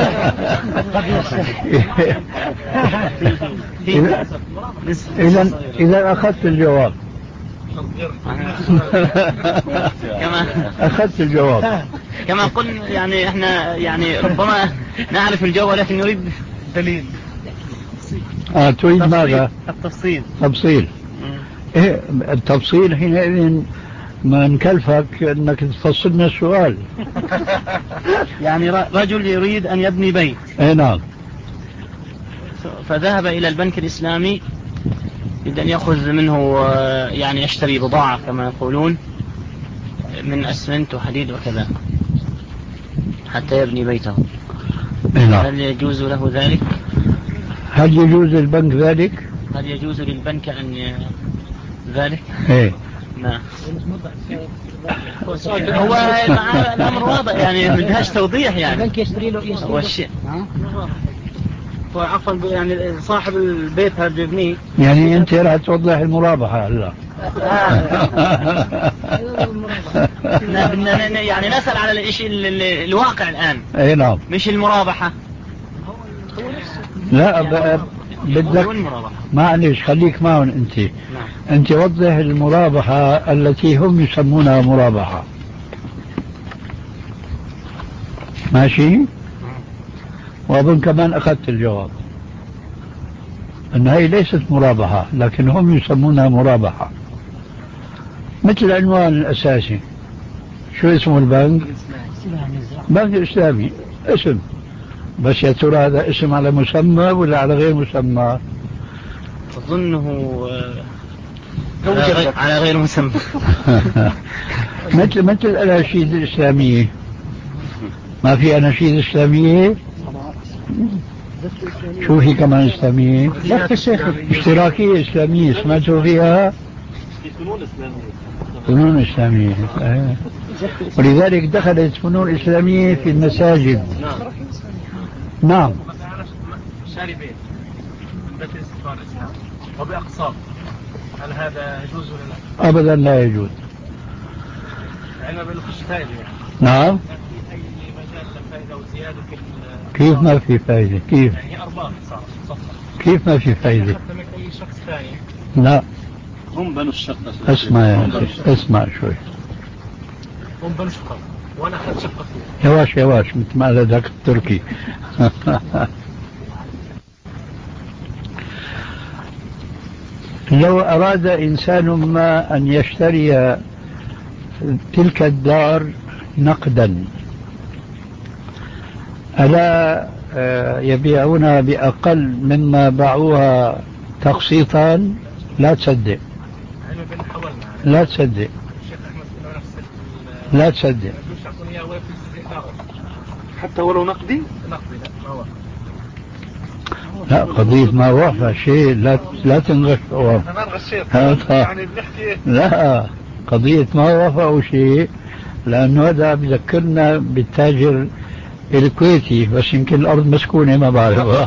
إذا إذا أخذت الجواب كما أخذت الجواب كما قلنا، يعني إحنا يعني ربما نعرف الجواب ولكن نريد دليل. آه تريد ماذا؟ التفصيل. تفصيل. إيه التفصيل حينئذ ما نكلفك أنك تفصلنا السؤال. يعني رجل يريد أن يبني بيت. إيه نعم. فذهب إلى البنك الإسلامي يريد أن يأخذ منه يعني يشتري بضاعة كما يقولون من أسمنت وحديد وكذا حتى يبني بيته. هل يجوز له ذلك؟ هل يجوز للبنك ذلك؟ هل يجوز للبنك أن ي... ذلك؟ ايه نعم. هو الأمر واضح يعني ما بدهاش توضيح يعني. البنك يشتري له يشتري هو الشيء هو عفوا يعني صاحب البيت هذا يبنيه. يعني أنت راح توضح المرابحة هلا. يعني نسأل على الشيء الواقع الآن. اي نعم. مش المرابحة. لا ب... بدك معلش خليك معهم أنت. نعم. أنت وضح المرابحة التي هم يسمونها مرابحة. ماشي؟ وأظن كمان أخذت الجواب أن هي ليست مرابحة لكن هم يسمونها مرابحة مثل العنوان الأساسي. شو اسمه البنك؟ بنك إسلامي اسم، بس يا ترى هذا اسم على مسمى ولا على غير مسمى؟ أظنه على, على غير مسمى. مثل مثل الأناشيد الإسلامية. ما في أناشيد إسلامية؟ شو في كمان إسلامية؟ اشتراكية إسلامية سمعتوا فيها؟ فنون إسلامية. فنون إسلامية. آه. ولذلك دخلت فنون إسلامية في المساجد. نعم. نعم. شاري بيت من بيت الاستثمار الإسلامي وبأقساط، هل هذا يجوز ولا لا؟ أبدا لا يجوز. علما بأنه فيش فائدة يعني. نعم. في أي مجال لفائدة وزيادة في كيف ما في فائدة؟ كيف؟ يعني أرباح صار صفر. كيف ما في فائدة؟ حتى من أي شخص ثاني. لا. هم بنوا الشقة. اسمع يا اسمع شوي. هم بنوا شقة وأنا أخذت شقة فيها. يواش يواش مثل ما قال ذاك التركي. لو أراد إنسان ما أن يشتري تلك الدار نقدا ألا يبيعونها بأقل مما باعوها تقسيطا؟ لا تصدق. لا تصدق. لا تصدق. حتى ولو نقدي؟ نقدي لا ما هو. لا قضية ما وافى شيء لا لا تنغش. أنا ما غشيت يعني بنحكي. لا قضية ما وافى شيء لأنه هذا بذكرنا بالتاجر الكويتي بس يمكن الأرض مسكونة ما بعرف.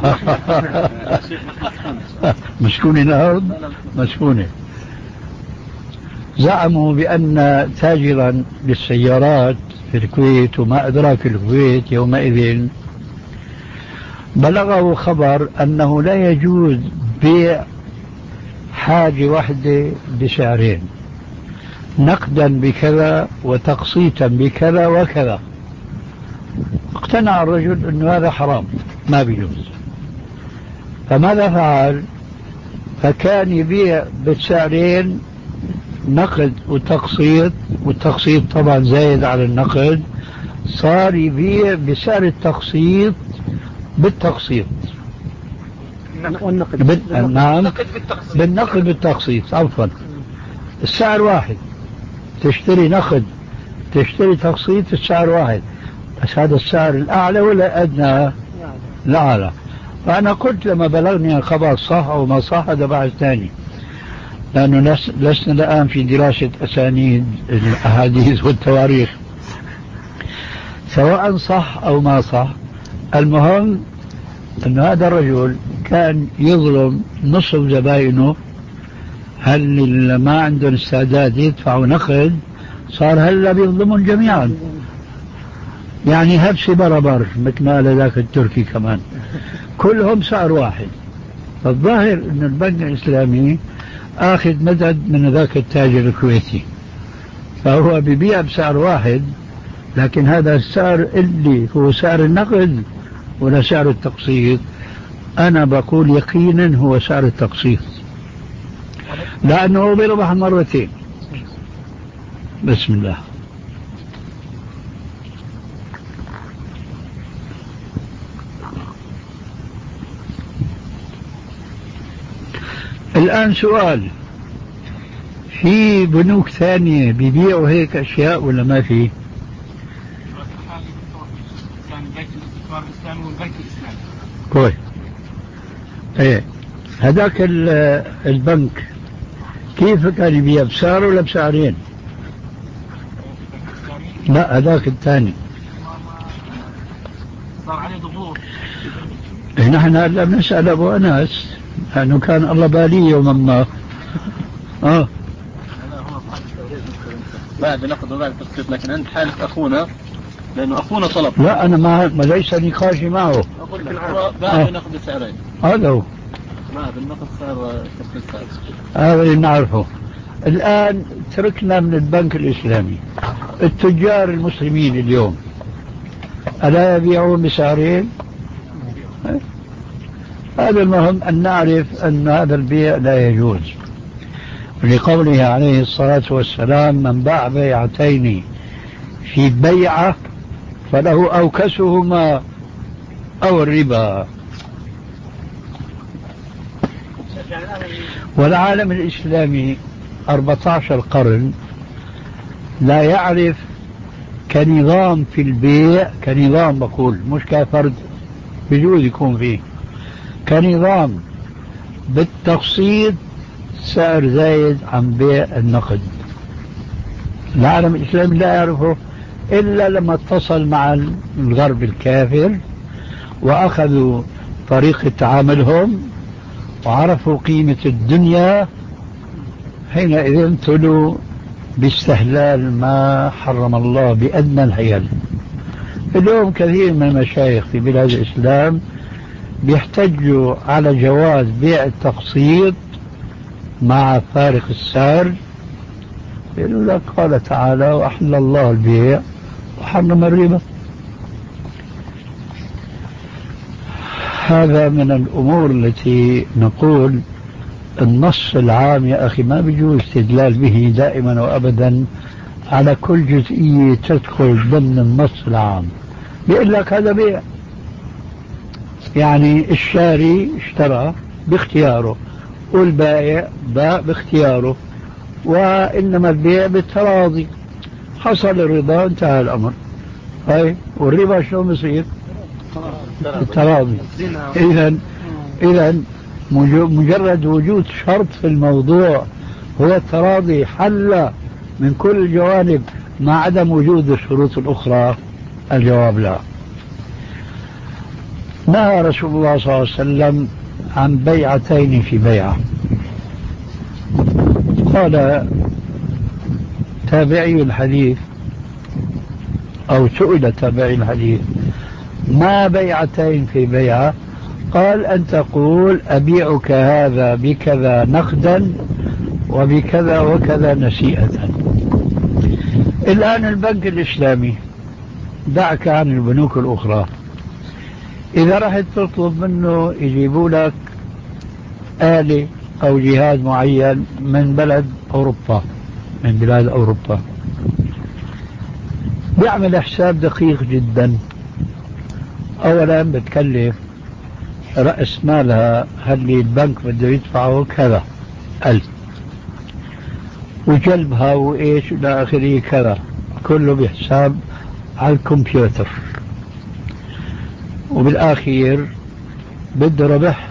مسكونة الأرض مسكونة. زعموا بأن تاجرا للسيارات في الكويت وما أدراك الكويت يومئذ بلغه خبر أنه لا يجوز بيع حاجة واحدة بسعرين، نقدا بكذا وتقسيطا بكذا وكذا. اقتنع الرجل أنه هذا حرام ما بيجوز، فماذا فعل؟ فكان يبيع بالسعرين نقد وتقسيط، والتقسيط طبعا زايد على النقد، صار يبيع بسعر التقسيط بالتقسيط. والنقد بال... نعم بالنقد بالتقسيط عفوا. السعر واحد، تشتري نقد تشتري تقسيط السعر واحد، بس هذا السعر الأعلى ولا أدنى؟ الأعلى. فأنا قلت لما بلغني الخبر صح أو ما صح هذا بعد ثاني، لأنه لسنا الآن في دراسة أسانيد الأحاديث والتواريخ سواء صح أو ما صح. المهم أن هذا الرجل كان يظلم نصف زبائنه، هل ما عندهم استعداد يدفعوا نقد صار هلا بيظلمون جميعا، يعني هبسي بربر مثل ما قال ذاك التركي كمان، كلهم سعر واحد. فالظاهر أن البنك الإسلامي آخذ مدد من ذاك التاجر الكويتي، فهو بيبيع بسعر واحد، لكن هذا السعر اللي هو سعر النقد ولا سعر التقسيط؟ أنا بقول يقينا هو سعر التقسيط، لأنه بيربح مرتين. بسم الله. الآن سؤال، في بنوك ثانية بيبيعوا هيك أشياء ولا ما في؟ بنك الاستثمار الإسلامي والبنك الإسلامي. كويس. ايه هذاك البنك كيف كان يبيع، بسعر ولا بسعرين؟ لا هذاك الثاني صار عليه ضغوط. نحن هلا بنسأل أبو أنس لأنه كان الله بالي يوما ما. اه بعد نقد وبعد تسقيط، لكن أنت حالف أخونا لأنه أخونا طلب. لا أنا ما, ما ليس نقاشي معه. أقول لك هو بعد نقد سعرين. هذا هو بعد النقد سعر تسقيط سعر. هذا اللي نعرفه. الآن تركنا من البنك الإسلامي، التجار المسلمين اليوم ألا يبيعون بسعرين؟ هذا المهم أن نعرف أن هذا البيع لا يجوز، لقوله عليه الصلاة والسلام: من باع بيعتين في بيعة فله أوكسهما أو الربا. والعالم الإسلامي أربعة عشر قرن لا يعرف كنظام في البيع، كنظام بقول مش كفرد بجوز يكون فيه، كنظام بالتقسيط سعر زايد عن بيع النقد. العالم الإسلامي لا يعرفه إلا لما اتصل مع الغرب الكافر وأخذوا طريقة تعاملهم وعرفوا قيمة الدنيا، حينئذ امتلوا باستهلال ما حرم الله بأدنى الحيل. اليوم كثير من المشايخ في بلاد الإسلام بيحتجوا على جواز بيع التقسيط مع فارق السعر، يقولوا لك قال تعالى: وأحل الله البيع وحرم الربا. هذا من الأمور التي نقول النص العام يا أخي ما بيجوز استدلال به دائما وأبدا على كل جزئية تدخل ضمن النص العام. بيقول لك هذا بيع، يعني الشاري اشترى باختياره والبائع باع باختياره، وإنما البيع بالتراضي، حصل الرضا انتهى الأمر. هاي والربا شلون بصير؟ التراضي. إذا إذا مجرد وجود شرط في الموضوع هو التراضي حل من كل الجوانب مع عدم وجود الشروط الأخرى. الجواب لا. نهى رسول الله صلى الله عليه وسلم عن بيعتين في بيعة. قال تابعي الحديث أو سئل تابعي الحديث: ما بيعتين في بيعة؟ قال: أن تقول أبيعك هذا بكذا نقدا وبكذا وكذا نسيئة. الآن البنك الإسلامي، دعك عن البنوك الأخرى، إذا رحت تطلب منه يجيبوا لك آلة أو جهاز معين من بلد أوروبا، من بلاد أوروبا، بيعمل حساب دقيق جدا. أولا بتكلف رأس مالها اللي البنك بده يدفعه كذا ألف، وجلبها وإيش إلى آخره كذا، كله بحساب على الكمبيوتر. وبالآخير بده ربح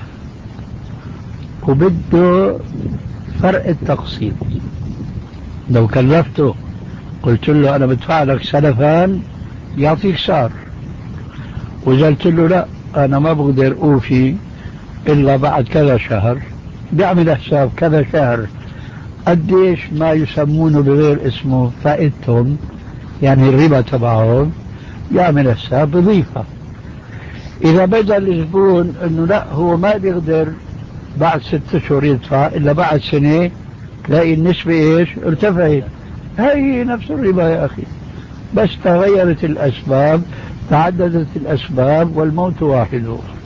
وبده فرق التقسيط. لو كلفته قلت له أنا بدفع لك سلفان يعطيك سعر، وإذا قلت له لا أنا ما بقدر أوفي إلا بعد كذا شهر، بيعمل حساب كذا شهر قديش ما يسمونه بغير اسمه فائدتهم، يعني الربا تبعهم، يعمل حساب بضيفة. إذا بدأ الزبون أنه لا هو ما بيقدر بعد ست أشهر يدفع إلا بعد سنة، تلاقي النسبة إيش؟ ارتفعت. هاي نفس الربا يا أخي، بس تغيرت الأسباب، تعددت الأسباب، والموت واحد.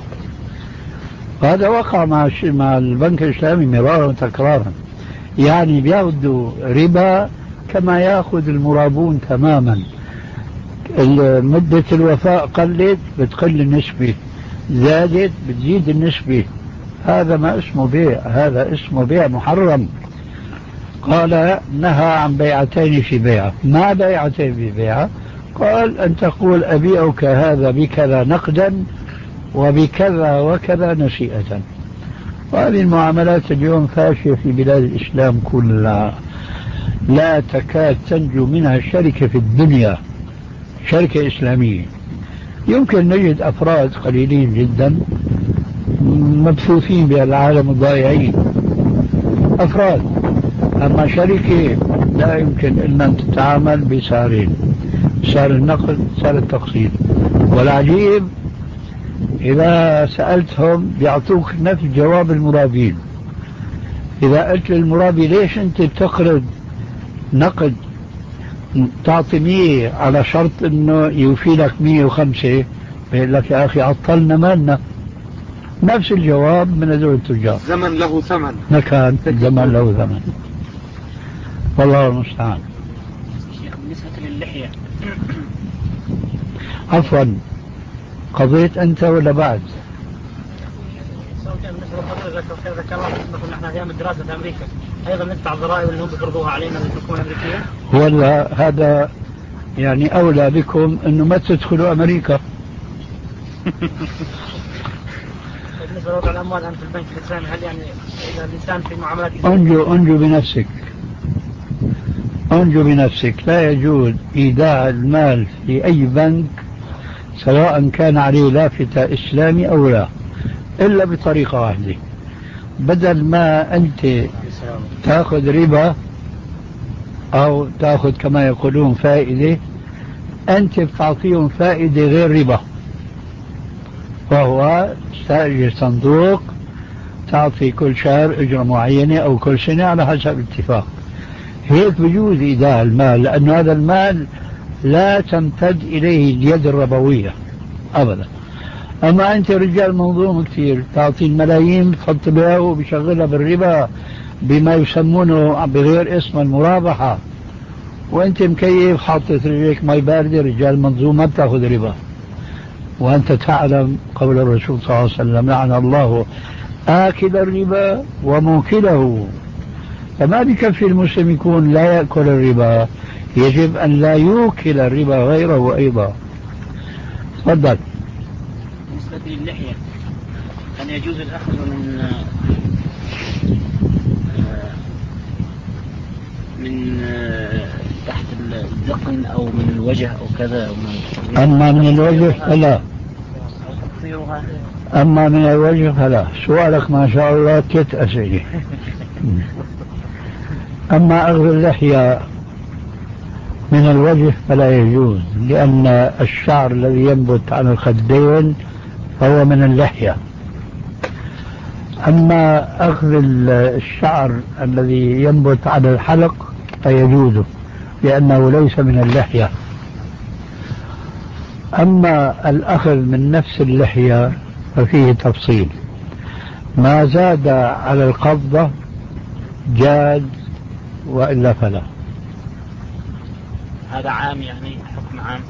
هذا وقع مع مع البنك الإسلامي مرارا وتكرارا، يعني بياخذوا ربا كما ياخذ المرابون تماما. مدة الوفاء قلت بتقل النسبة، زادت بتزيد النسبة. هذا ما اسمه بيع، هذا اسمه بيع محرم. قال نهى عن بيعتين في بيعة. ما بيعتين في بيعة؟ قال أن تقول أبيعك هذا بكذا نقدا وبكذا وكذا نسيئة. وهذه المعاملات اليوم فاشية في بلاد الإسلام كلها، لا تكاد تنجو منها شركة في الدنيا، شركة إسلامية. يمكن نجد أفراد قليلين جدا مبثوثين بالعالم الضائعين، أفراد. أما شركة لا يمكن إلا أن تتعامل بسعرين، سعر النقل سعر التقسيط. والعجيب إذا سألتهم بيعطوك نفس جواب المرابين. إذا قلت للمرابي ليش أنت بتقرض نقد تعطي مية على شرط أنه يوفي لك مية وخمسة، بيقول لك يا أخي عطلنا مالنا. نفس الجواب من هذول التجار. زمن له ثمن. مكان زمن له ثمن. والله المستعان. بالنسبة للحية عفوا، قضيت أنت ولا بعد؟ ذكر الله مثلا نحن أيام الدراسة في أمريكا أيضا ندفع الضرائب اللي هم بيفرضوها علينا الحكومة الأمريكية. ولا هذا يعني أولى بكم أنه ما تدخلوا أمريكا. بالنسبة لوضع الأموال الآن في البنك الإسلامي، هل يعني إذا الإنسان في معاملات أنجو أنجو بنفسك، أنجو بنفسك. لا يجوز إيداع المال في أي بنك سواء كان عليه لافتة إسلامي أو لا، إلا بطريقة واحدة. بدل ما أنت تأخذ ربا أو تأخذ كما يقولون فائدة، أنت بتعطيهم فائدة غير ربا، وهو تستأجر صندوق تعطي كل شهر أجرة معينة أو كل سنة على حسب الاتفاق. هيك بجوز إيداع المال، لأن هذا المال لا تمتد إليه اليد الربوية أبدا. أما أنت رجال منظوم كثير، تعطي الملايين تحط بها وبشغلها بالربا بما يسمونه بغير اسم المرابحة، وأنت مكيف حاطط رجلك مي باردة. رجال منظوم ما بتاخذ ربا، وأنت تعلم قول الرسول صلى الله عليه وسلم لعن الله آكل الربا وموكله. فما بكفي المسلم يكون لا يأكل الربا، يجب أن لا يوكل الربا غيره أيضا. تفضل. بالنسبة للحية، هل يجوز الأخذ من من تحت الذقن أو من الوجه أو كذا أو من أما من الوجه فلا، أما من الوجه فلا. سؤالك ما شاء الله ثلاث أسئلة. أما أخذ اللحية من الوجه فلا يجوز، لأن الشعر الذي ينبت عن الخدين فهو من اللحية. أما أخذ الشعر الذي ينبت على الحلق فيجوز، لأنه ليس من اللحية. أما الأخذ من نفس اللحية ففيه تفصيل. ما زاد على القبضة جاز، وإلا فلا. هذا عام يعني حكم عام،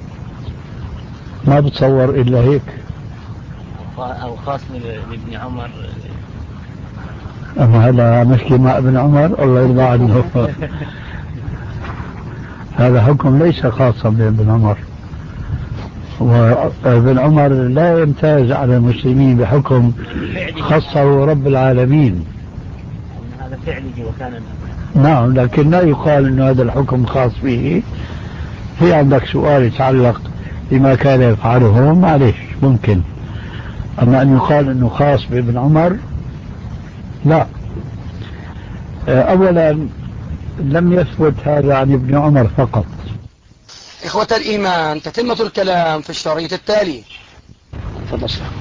ما بتصور إلا هيك، أو خاص لابن عمر. أما هذا مشكلة مع ابن عمر الله يرضى عنه. هذا حكم ليس خاصا بابن عمر، وابن عمر لا يمتاز على المسلمين بحكم خصه رب العالمين. هذا فعله وكان. نعم، لكن لا يقال أن هذا الحكم خاص به. في عندك سؤال يتعلق بما كان يفعله، معلش ممكن. أما أن يقال أنه خاص بابن عمر لا. أولا لم يثبت هذا عن ابن عمر فقط. إخوة الإيمان، تتمة الكلام في الشريط التالي. تفضل.